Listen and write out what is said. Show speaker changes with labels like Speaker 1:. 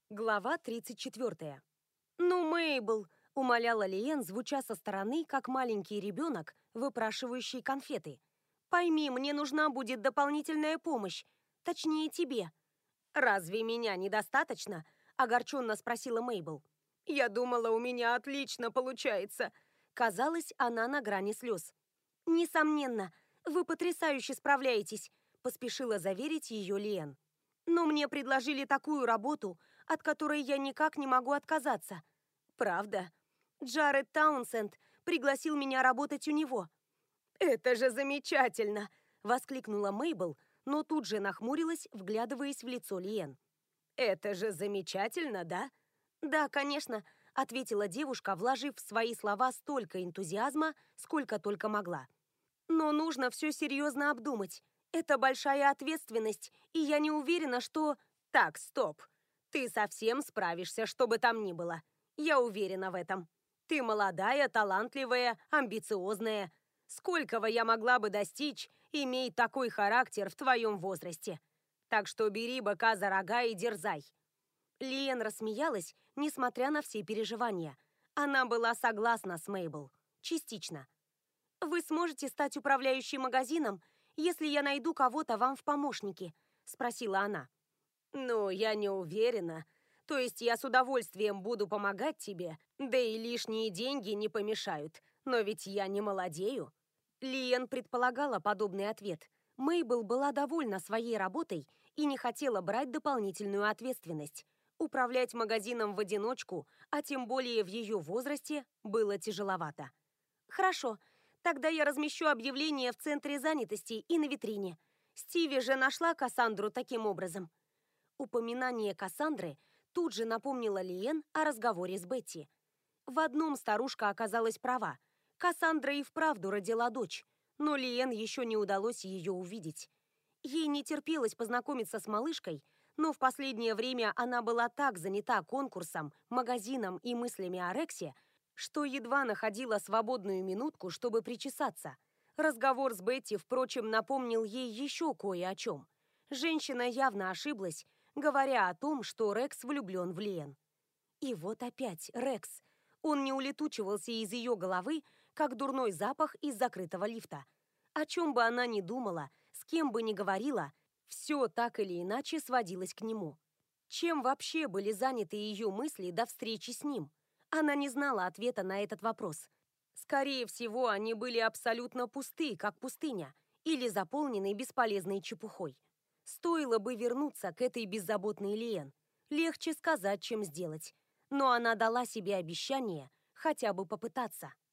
Speaker 1: Глава 34. «Ну, Мейбл!» — умоляла Лиен, звуча со стороны, как маленький ребенок, выпрашивающий конфеты. «Пойми, мне нужна будет дополнительная помощь. Точнее, тебе». «Разве меня недостаточно?» — огорченно спросила Мейбл. «Я думала, у меня отлично получается». Казалось, она на грани слез. «Несомненно, вы потрясающе справляетесь», — поспешила заверить ее Лиен. «Но мне предложили такую работу, от которой я никак не могу отказаться». «Правда?» Джаред Таунсенд пригласил меня работать у него. «Это же замечательно!» — воскликнула Мейбл, но тут же нахмурилась, вглядываясь в лицо Лиен. «Это же замечательно, да?» «Да, конечно», — ответила девушка, вложив в свои слова столько энтузиазма, сколько только могла. «Но нужно все серьезно обдумать. Это большая ответственность, и я не уверена, что...» «Так, стоп. Ты совсем справишься, что бы там ни было. Я уверена в этом. Ты молодая, талантливая, амбициозная. Сколького я могла бы достичь, имея такой характер в твоем возрасте. Так что бери быка за рога и дерзай». Лиен рассмеялась, несмотря на все переживания. Она была согласна с Мейбл. Частично. «Вы сможете стать управляющим магазином, если я найду кого-то вам в помощники?» – спросила она. «Ну, я не уверена. То есть я с удовольствием буду помогать тебе, да и лишние деньги не помешают. Но ведь я не молодею». Лиен предполагала подобный ответ. Мейбл была довольна своей работой и не хотела брать дополнительную ответственность. Управлять магазином в одиночку, а тем более в ее возрасте, было тяжеловато. «Хорошо, тогда я размещу объявление в центре занятости и на витрине. Стиви же нашла Кассандру таким образом». Упоминание Кассандры тут же напомнило Лиен о разговоре с Бетти. В одном старушка оказалась права. Кассандра и вправду родила дочь, но Лиен еще не удалось ее увидеть. Ей не терпелось познакомиться с малышкой, но в последнее время она была так занята конкурсом, магазином и мыслями о Рексе, что едва находила свободную минутку, чтобы причесаться. Разговор с Бетти, впрочем, напомнил ей еще кое о чем. Женщина явно ошиблась, говоря о том, что Рекс влюблен в Лиен. И вот опять Рекс. Он не улетучивался из ее головы, как дурной запах из закрытого лифта. О чем бы она ни думала, с кем бы ни говорила, все так или иначе сводилось к нему. Чем вообще были заняты ее мысли до встречи с ним? Она не знала ответа на этот вопрос. Скорее всего, они были абсолютно пусты, как пустыня, или заполнены бесполезной чепухой. Стоило бы вернуться к этой беззаботной Лиен. Легче сказать, чем сделать. Но она дала себе обещание хотя бы попытаться.